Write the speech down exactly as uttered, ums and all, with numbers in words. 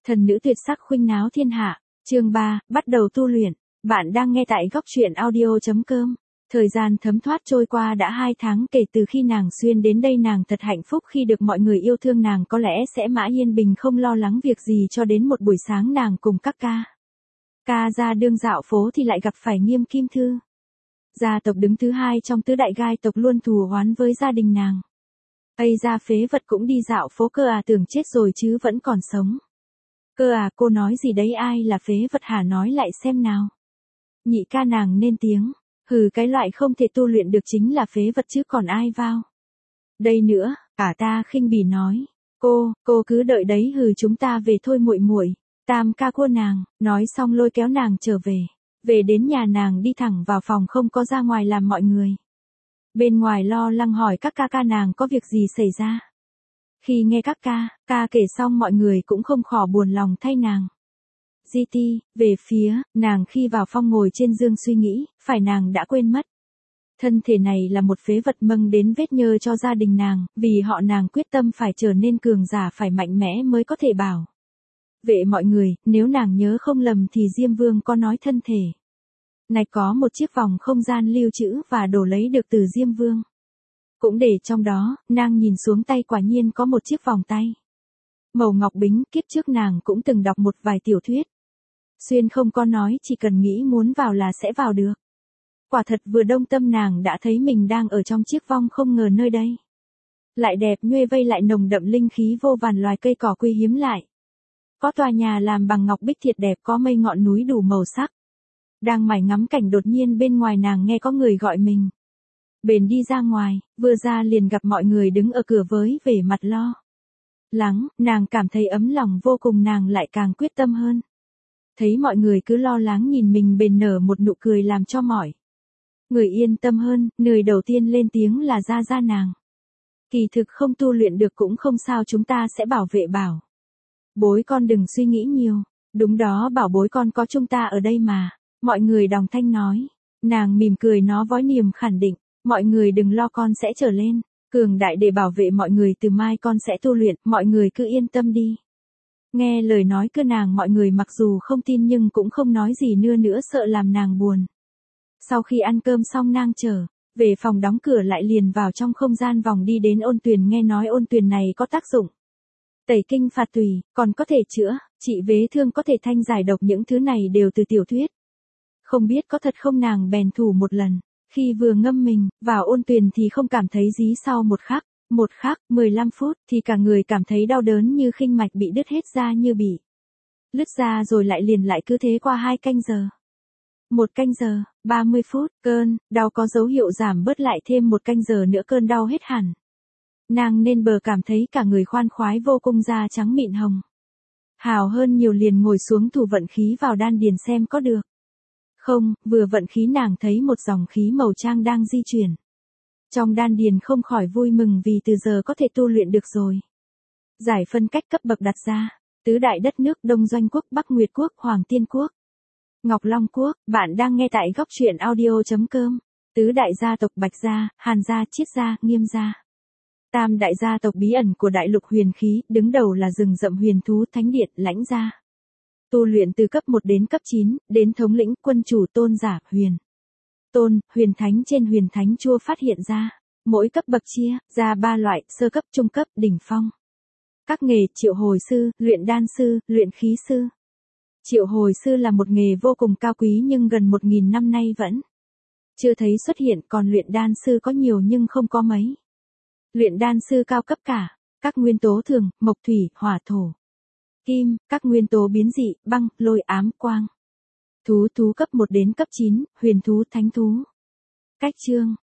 Thần nữ tuyệt sắc khuynh náo thiên hạ, chương ba, bắt đầu tu luyện. Bạn đang nghe tại góc truyện audio chấm com. Thời gian thấm thoát trôi qua đã hai tháng kể từ khi nàng xuyên đến đây, nàng thật hạnh phúc khi được mọi người yêu thương nàng, có lẽ sẽ mãi yên bình không lo lắng việc gì cho đến một buổi sáng nàng cùng các ca. Ca ra đương dạo phố thì lại gặp phải Nghiêm Kim Thư. Gia tộc đứng thứ hai trong tứ đại gai tộc luôn thù oán với gia đình nàng. Ây ra phế vật cũng đi dạo phố cơ à, tưởng chết rồi chứ vẫn còn sống. Cơ à, cô nói gì đấy, ai là phế vật hả, nói lại xem nào. Nhị ca nàng lên tiếng, hừ, cái loại không thể tu luyện được chính là phế vật chứ còn ai vào đây nữa. Cả ta khinh bỉ nói, cô, cô cứ đợi đấy, hừ, chúng ta về thôi muội muội. Tam ca cua nàng, nói xong lôi kéo nàng trở về. Về đến nhà nàng đi thẳng vào phòng, không có ra ngoài làm mọi người bên ngoài lo lắng hỏi các ca ca nàng có việc gì xảy ra. Khi nghe các ca, ca kể xong mọi người cũng không khỏi buồn lòng thay nàng. Di ti, về phía, nàng khi vào phòng ngồi trên giường suy nghĩ, phải nàng đã quên mất. Thân thể này là một phế vật mâng đến vết nhơ cho gia đình nàng, vì họ nàng quyết tâm phải trở nên cường giả, phải mạnh mẽ mới có thể bảo vệ mọi người. Nếu nàng nhớ không lầm thì Diêm Vương có nói thân thể này có một chiếc vòng không gian lưu trữ và đồ lấy được từ Diêm Vương cũng để trong đó. Nàng nhìn xuống tay, quả nhiên có một chiếc vòng tay màu ngọc bính. Kiếp trước nàng cũng từng đọc một vài tiểu thuyết, xuyên không có nói chỉ cần nghĩ muốn vào là sẽ vào được. Quả thật vừa đông tâm nàng đã thấy mình đang ở trong chiếc vong, không ngờ nơi đây lại đẹp nhuê vây lại nồng đậm linh khí vô vàn loài cây cỏ quý hiếm lại. Có tòa nhà làm bằng ngọc bích thiệt đẹp, có mây ngọn núi đủ màu sắc. Đang mải ngắm cảnh, đột nhiên bên ngoài nàng nghe có người gọi mình. Bền đi ra ngoài, vừa ra liền gặp mọi người đứng ở cửa với vẻ mặt lo lắng. Nàng cảm thấy ấm lòng vô cùng, nàng lại càng quyết tâm hơn. Thấy mọi người cứ lo lắng nhìn mình, bền nở một nụ cười làm cho mọi người yên tâm hơn. Người đầu tiên lên tiếng là Gia Gia nàng. Kỳ thực không tu luyện được cũng không sao, chúng ta sẽ bảo vệ bảo bối con, đừng suy nghĩ nhiều. Đúng đó, bảo bối con có chúng ta ở đây mà. Mọi người đồng thanh nói. Nàng mỉm cười nó với niềm khẳng định, mọi người đừng lo, con sẽ trở lên cường đại để bảo vệ mọi người, từ mai con sẽ tu luyện, mọi người cứ yên tâm đi. Nghe lời nói của nàng, mọi người mặc dù không tin nhưng cũng không nói gì nữa nữa, sợ làm nàng buồn. Sau khi ăn cơm xong, nàng trở về phòng, đóng cửa lại, liền vào trong không gian vòng đi đến ôn tuyền. Nghe nói ôn tuyền này có tác dụng tẩy kinh phạt tùy, còn có thể chữa trị vết thương, có thể thanh giải độc, những thứ này đều từ tiểu thuyết. Không biết có thật không, nàng bèn thử một lần. Khi vừa ngâm mình vào ôn tuyền thì không cảm thấy gì, sau một khắc, một khắc, mười lăm phút thì cả người cảm thấy đau đớn như khinh mạch bị đứt hết ra, như bị lứt ra rồi lại liền lại, cứ thế qua hai canh giờ. Một canh giờ, ba mươi phút, cơn đau có dấu hiệu giảm bớt, lại thêm một canh giờ nữa cơn đau hết hẳn. Nàng nên bờ cảm thấy cả người khoan khoái vô cùng, da trắng mịn hồng hào hơn nhiều, liền ngồi xuống thử vận khí vào đan điền xem có được không. Vừa vận khí nàng thấy một dòng khí màu trang đang di chuyển trong đan điền, không khỏi vui mừng vì từ giờ có thể tu luyện được rồi. Giải phân cách cấp bậc đặt ra: tứ đại đất nước, Đông Doanh quốc, Bắc Nguyệt quốc, Hoàng Tiên quốc, Ngọc Long quốc. Bạn đang nghe tại góc truyện audio chấm com. Tứ đại gia tộc: Bạch gia, Hàn gia, Chiết gia, Nghiêm gia. Tam đại gia tộc bí ẩn của đại lục huyền khí, đứng đầu là rừng rậm huyền thú, Thánh điện, Lãnh gia. Tu luyện từ cấp một đến cấp chín, đến thống lĩnh, quân chủ, tôn giả, huyền tôn, huyền thánh. Trên huyền thánh chua phát hiện ra, mỗi cấp bậc chia ra ba loại: sơ cấp, trung cấp, đỉnh phong. Các nghề: triệu hồi sư, luyện đan sư, luyện khí sư. Triệu hồi sư là một nghề vô cùng cao quý nhưng gần một nghìn năm nay vẫn chưa thấy xuất hiện, còn luyện đan sư có nhiều nhưng không có mấy. Luyện đan sư cao cấp cả các nguyên tố thường, mộc, thủy, hỏa, thổ, kim, các nguyên tố biến dị, băng, lôi, ám, quang. Thú thú cấp một đến cấp chín, huyền thú, thánh thú. Cách chương: